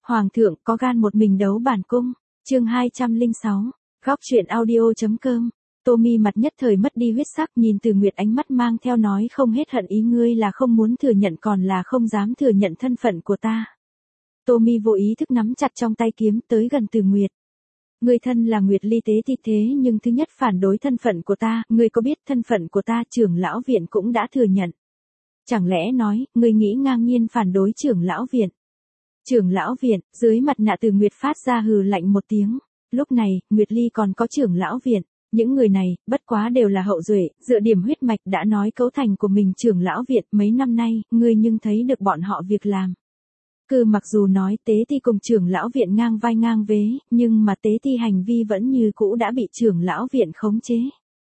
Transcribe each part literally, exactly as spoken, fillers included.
Hoàng thượng có gan một mình đấu bản cung. Chương hai trăm lẻ sáu. Góc truyện audio.com. Tommy mặt nhất thời mất đi huyết sắc, nhìn Từ Nguyệt ánh mắt mang theo nói không hết hận ý, ngươi là không muốn thừa nhận còn là không dám thừa nhận thân phận của ta. Tommy vô ý thức nắm chặt trong tay kiếm tới gần Từ Nguyệt. Ngươi thân là Nguyệt Ly tế thì thế nhưng thứ nhất phản đối thân phận của ta, ngươi có biết thân phận của ta trưởng lão viện cũng đã thừa nhận. Chẳng lẽ nói, ngươi nghĩ ngang nhiên phản đối trưởng lão viện? Trưởng lão viện, dưới mặt nạ Từ Nguyệt phát ra hừ lạnh một tiếng. Lúc này, Nguyệt Ly còn có trưởng lão viện. Những người này, bất quá đều là hậu duệ, dựa điểm huyết mạch đã nói cấu thành của mình trưởng lão viện mấy năm nay, ngươi nhưng thấy được bọn họ việc làm. Cứ mặc dù nói tế ti cùng trưởng lão viện ngang vai ngang vế, nhưng mà tế ti hành vi vẫn như cũ đã bị trưởng lão viện khống chế.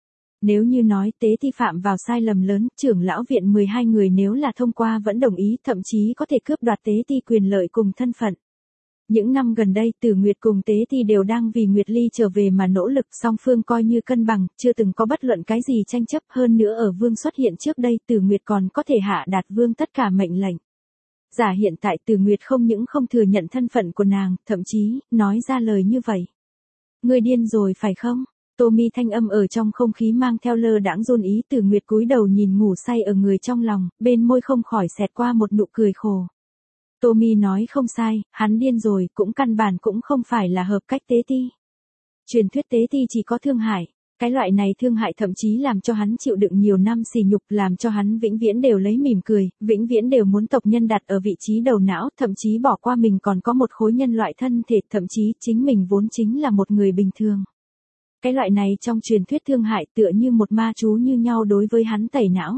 Nếu như nói tế ti phạm vào sai lầm lớn, trưởng lão viện mười hai người nếu là thông qua vẫn đồng ý, thậm chí có thể cướp đoạt tế ti quyền lợi cùng thân phận. Những năm gần đây Từ Nguyệt cùng tế ti đều đang vì Nguyệt Ly trở về mà nỗ lực, song phương coi như cân bằng, chưa từng có bất luận cái gì tranh chấp, hơn nữa ở vương xuất hiện trước đây Từ Nguyệt còn có thể hạ đạt vương tất cả mệnh lệnh. Giả hiện tại Từ Nguyệt không những không thừa nhận thân phận của nàng, thậm chí, nói ra lời như vậy. Ngươi điên rồi phải không? Tommy thanh âm ở trong không khí mang theo lơ đãng run ý. Từ Nguyệt cúi đầu nhìn ngủ say ở người trong lòng, bên môi không khỏi xẹt qua một nụ cười khổ. Tommy nói không sai, hắn điên rồi, cũng căn bản cũng không phải là hợp cách tế ti. Truyền thuyết tế ti chỉ có thương hại. Cái loại này thương hại thậm chí làm cho hắn chịu đựng nhiều năm sỉ nhục, làm cho hắn vĩnh viễn đều lấy mỉm cười, vĩnh viễn đều muốn tộc nhân đặt ở vị trí đầu não, thậm chí bỏ qua mình còn có một khối nhân loại thân thể, thậm chí chính mình vốn chính là một người bình thường. Cái loại này trong truyền thuyết thương hại tựa như một ma chú như nhau đối với hắn tẩy não.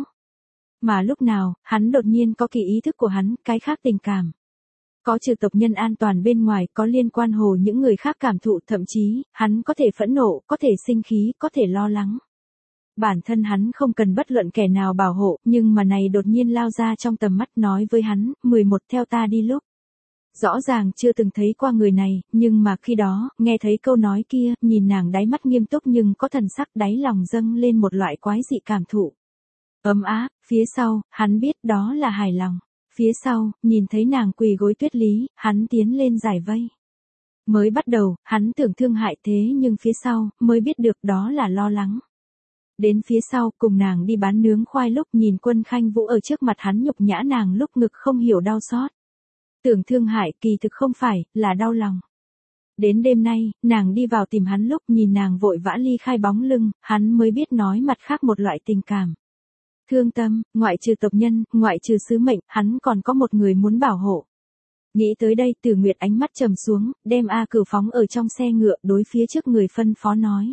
Mà lúc nào, hắn đột nhiên có kỳ ý thức của hắn, cái khác tình cảm. Có trừ tộc nhân an toàn bên ngoài, có liên quan hồ những người khác cảm thụ, thậm chí, hắn có thể phẫn nộ, có thể sinh khí, có thể lo lắng. Bản thân hắn không cần bất luận kẻ nào bảo hộ, nhưng mà này đột nhiên lao ra trong tầm mắt nói với hắn, mười một theo ta đi lúc. Rõ ràng chưa từng thấy qua người này, nhưng mà khi đó, nghe thấy câu nói kia, nhìn nàng đáy mắt nghiêm túc nhưng có thần sắc đáy lòng dâng lên một loại quái dị cảm thụ. Ấm áp, phía sau, hắn biết đó là hài lòng. Phía sau, nhìn thấy nàng quỳ gối Tuyết Lý, hắn tiến lên giải vây. Mới bắt đầu, hắn tưởng thương hại thế nhưng phía sau, mới biết được đó là lo lắng. Đến phía sau, cùng nàng đi bán nướng khoai lúc nhìn Quân Khanh Vũ ở trước mặt hắn nhục nhã nàng lúc ngực không hiểu đau xót. Tưởng thương hại kỳ thực không phải, là đau lòng. Đến đêm nay, nàng đi vào tìm hắn lúc nhìn nàng vội vã ly khai bóng lưng, hắn mới biết nói mặt khác một loại tình cảm. Thương tâm, ngoại trừ tộc nhân, ngoại trừ sứ mệnh, hắn còn có một người muốn bảo hộ. Nghĩ tới đây Từ Nguyệt ánh mắt trầm xuống, đem A Cửu phóng ở trong xe ngựa đối phía trước người phân phó nói.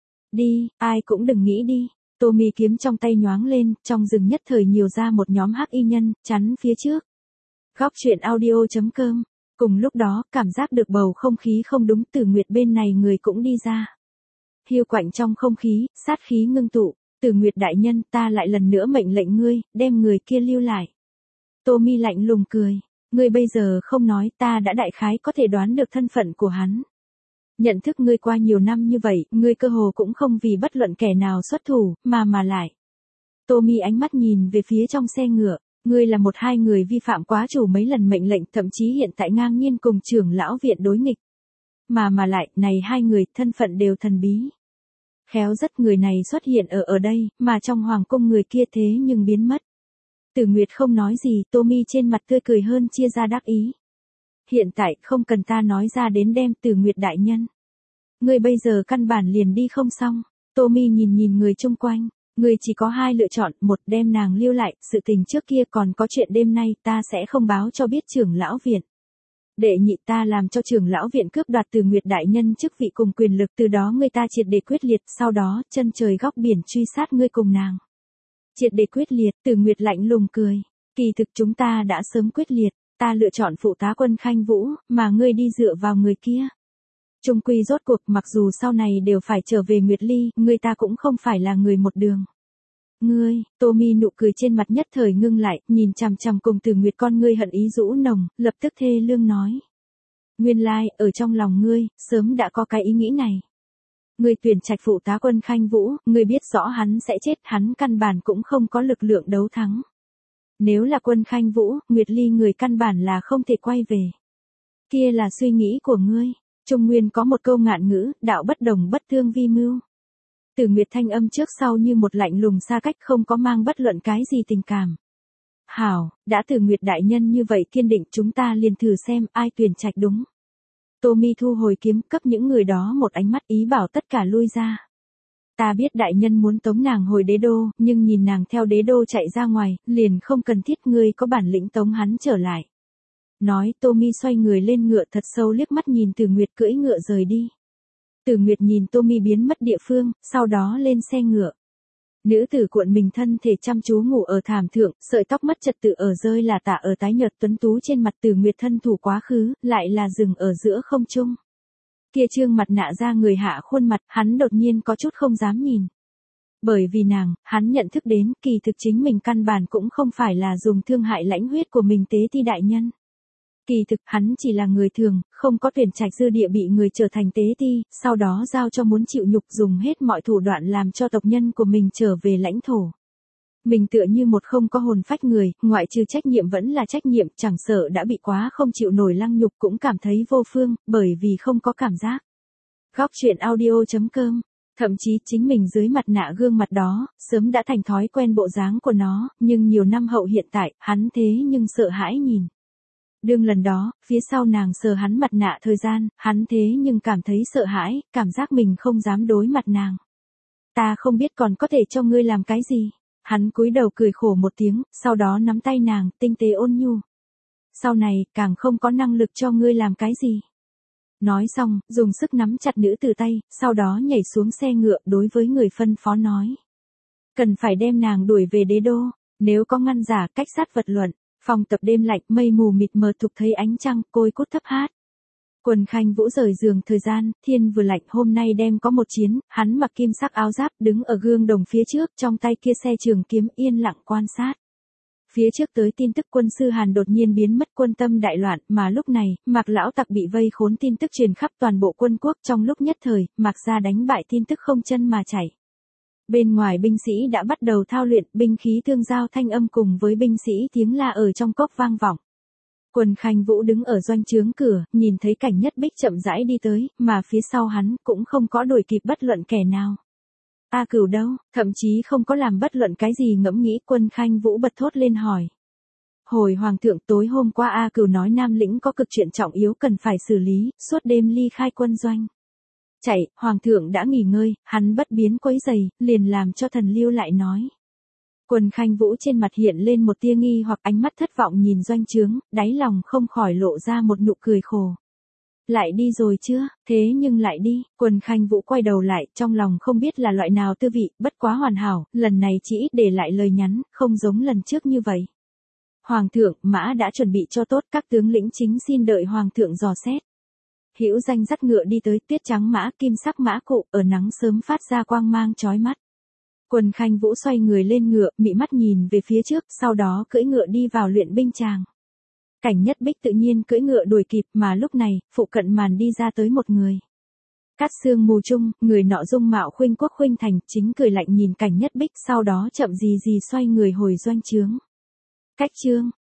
Đi, ai cũng đừng nghĩ đi. Tommy kiếm trong tay nhoáng lên, trong rừng nhất thời nhiều ra một nhóm hắc y nhân, chắn phía trước. Góc truyện audio.com. Cùng lúc đó, cảm giác được bầu không khí không đúng, Từ Nguyệt bên này người cũng đi ra. Hiu quạnh trong không khí, sát khí ngưng tụ. Từ Nguyệt đại nhân, ta lại lần nữa mệnh lệnh ngươi, đem người kia lưu lại. Tommy lạnh lùng cười. Ngươi bây giờ không nói, ta đã đại khái có thể đoán được thân phận của hắn. Nhận thức ngươi qua nhiều năm như vậy, ngươi cơ hồ cũng không vì bất luận kẻ nào xuất thủ, mà mà lại. Tommy ánh mắt nhìn về phía trong xe ngựa. Ngươi là một hai người vi phạm quá chủ mấy lần mệnh lệnh, thậm chí hiện tại ngang nhiên cùng trưởng lão viện đối nghịch. Mà mà lại, này hai người, thân phận đều thần bí. Khéo rất người này xuất hiện ở ở đây, mà trong hoàng cung người kia thế nhưng biến mất. Từ Nguyệt không nói gì, Tommy trên mặt tươi cười hơn chia ra đắc ý. Hiện tại không cần ta nói ra đến đem Từ Nguyệt đại nhân. Người bây giờ căn bản liền đi không xong. Tommy nhìn nhìn người chung quanh. Người chỉ có hai lựa chọn, một đem nàng lưu lại, sự tình trước kia còn có chuyện đêm nay ta sẽ không báo cho biết trưởng lão viện. Đệ nhị ta làm cho trưởng lão viện cướp đoạt Từ Nguyệt đại nhân chức vị cùng quyền lực, từ đó người ta triệt để quyết liệt, sau đó chân trời góc biển truy sát ngươi cùng nàng. Triệt để quyết liệt, Từ Nguyệt lạnh lùng cười. Kỳ thực chúng ta đã sớm quyết liệt, ta lựa chọn phụ tá Quân Khanh Vũ, mà ngươi đi dựa vào người kia. Trung quy rốt cuộc mặc dù sau này đều phải trở về Nguyệt Ly, ngươi ta cũng không phải là người một đường. Ngươi, Tommy nụ cười trên mặt nhất thời ngưng lại, nhìn chằm chằm cùng Từ Nguyệt con ngươi hận ý rũ nồng, lập tức thê lương nói. Nguyên lai, like, ở trong lòng ngươi, sớm đã có cái ý nghĩ này. Ngươi tuyển trạch phụ tá Quân Khanh Vũ, ngươi biết rõ hắn sẽ chết, hắn căn bản cũng không có lực lượng đấu thắng. Nếu là Quân Khanh Vũ, Nguyệt Ly người căn bản là không thể quay về. Kia là suy nghĩ của ngươi. Trung Nguyên có một câu ngạn ngữ, đạo bất đồng bất tương vi mưu. Từ Nguyệt thanh âm trước sau như một lạnh lùng xa cách, không có mang bất luận cái gì tình cảm. Hảo, đã Từ Nguyệt đại nhân như vậy kiên định, chúng ta liền thử xem ai tuyển trạch đúng. Tommy thu hồi kiếm, cấp những người đó một ánh mắt ý bảo tất cả lui ra. Ta biết đại nhân muốn tống nàng hồi đế đô, nhưng nhìn nàng theo đế đô chạy ra ngoài, liền không cần thiết ngươi có bản lĩnh tống hắn trở lại. Nói, Tommy xoay người lên ngựa thật sâu liếc mắt nhìn Từ Nguyệt cưỡi ngựa rời đi. Từ Nguyệt nhìn Tommy biến mất địa phương, sau đó lên xe ngựa. Nữ tử cuộn mình thân thể chăm chú ngủ ở thảm thượng, sợi tóc mất trật tự ở rơi là tả ở tái nhợt tuấn tú trên mặt. Từ Nguyệt thân thủ quá khứ, lại là dừng ở giữa không trung. Kia trương mặt nạ ra người hạ khuôn mặt, hắn đột nhiên có chút không dám nhìn. Bởi vì nàng, hắn nhận thức đến, kỳ thực chính mình căn bản cũng không phải là dùng thương hại lãnh huyết của mình tế ti đại nhân. Kỳ thực, hắn chỉ là người thường, không có tuyển trạch dư địa bị người trở thành tế ti, sau đó giao cho muốn chịu nhục, dùng hết mọi thủ đoạn làm cho tộc nhân của mình trở về lãnh thổ. Mình tựa như một không có hồn phách người, ngoại trừ trách nhiệm vẫn là trách nhiệm, chẳng sợ đã bị quá không chịu nổi lăng nhục cũng cảm thấy vô phương, bởi vì không có cảm giác. Góc truyện audio chấm com. Thậm chí chính mình dưới mặt nạ gương mặt đó, sớm đã thành thói quen bộ dáng của nó, nhưng nhiều năm hậu hiện tại, hắn thế nhưng sợ hãi nhìn. Đương lần đó, phía sau nàng sờ hắn mặt nạ thời gian, hắn thế nhưng cảm thấy sợ hãi, cảm giác mình không dám đối mặt nàng. Ta không biết còn có thể cho ngươi làm cái gì. Hắn cúi đầu cười khổ một tiếng, sau đó nắm tay nàng, tinh tế ôn nhu. Sau này, càng không có năng lực cho ngươi làm cái gì. Nói xong, dùng sức nắm chặt nữ tử tay, sau đó nhảy xuống xe ngựa đối với người phân phó nói. Cần phải đem nàng đuổi về đế đô, nếu có ngăn giả cách sát vật luận. Phòng tập đêm lạnh, mây mù mịt mờ thục thấy ánh trăng, côi cút thấp hát. Quần Khanh Vũ rời giường thời gian, thiên vừa lạnh, hôm nay đem có một chiến, hắn mặc kim sắc áo giáp, đứng ở gương đồng phía trước, trong tay kia xe trường kiếm yên lặng quan sát. Phía trước tới tin tức quân sư Hàn đột nhiên biến mất, quân tâm đại loạn, mà lúc này, Mạc lão tặc bị vây khốn tin tức truyền khắp toàn bộ quân quốc, trong lúc nhất thời, Mạc gia đánh bại tin tức không chân mà chảy. Bên ngoài binh sĩ đã bắt đầu thao luyện, binh khí thương giao thanh âm cùng với binh sĩ tiếng la ở trong cốc vang vọng. Quần Khanh Vũ đứng ở doanh trướng cửa, nhìn thấy Cảnh Nhất Bích chậm rãi đi tới, mà phía sau hắn cũng không có đuổi kịp bất luận kẻ nào. A Cửu đâu, thậm chí không có làm bất luận cái gì ngẫm nghĩ. Quần Khanh Vũ bật thốt lên hỏi. Hồi hoàng thượng, tối hôm qua A Cửu nói Nam lĩnh có cực chuyện trọng yếu cần phải xử lý, suốt đêm ly khai quân doanh. Chạy, hoàng thượng đã nghỉ ngơi, hắn bất biến quấy giày, liền làm cho thần lưu lại nói. Quần Khanh Vũ trên mặt hiện lên một tia nghi hoặc, ánh mắt thất vọng nhìn doanh trướng, đáy lòng không khỏi lộ ra một nụ cười khổ. Lại đi rồi chưa, thế nhưng lại đi. Quần Khanh Vũ quay đầu lại, trong lòng không biết là loại nào tư vị, bất quá hoàn hảo, lần này chỉ ít để lại lời nhắn, không giống lần trước như vậy. Hoàng thượng, mã đã chuẩn bị cho tốt, các tướng lĩnh chính xin đợi hoàng thượng dò xét. Hữu Danh dắt ngựa đi tới, tuyết trắng mã, kim sắc mã cụ, ở nắng sớm phát ra quang mang chói mắt. Quần Khanh Vũ xoay người lên ngựa, mị mắt nhìn về phía trước, sau đó cưỡi ngựa đi vào luyện binh tràng. Cảnh Nhất Bích tự nhiên cưỡi ngựa đuổi kịp, mà lúc này, phụ cận màn đi ra tới một người. Cát sương mù trung, người nọ dung mạo khuynh quốc khuynh thành, chính cười lạnh nhìn Cảnh Nhất Bích, sau đó chậm gì gì xoay người hồi doanh trướng. Cách chương,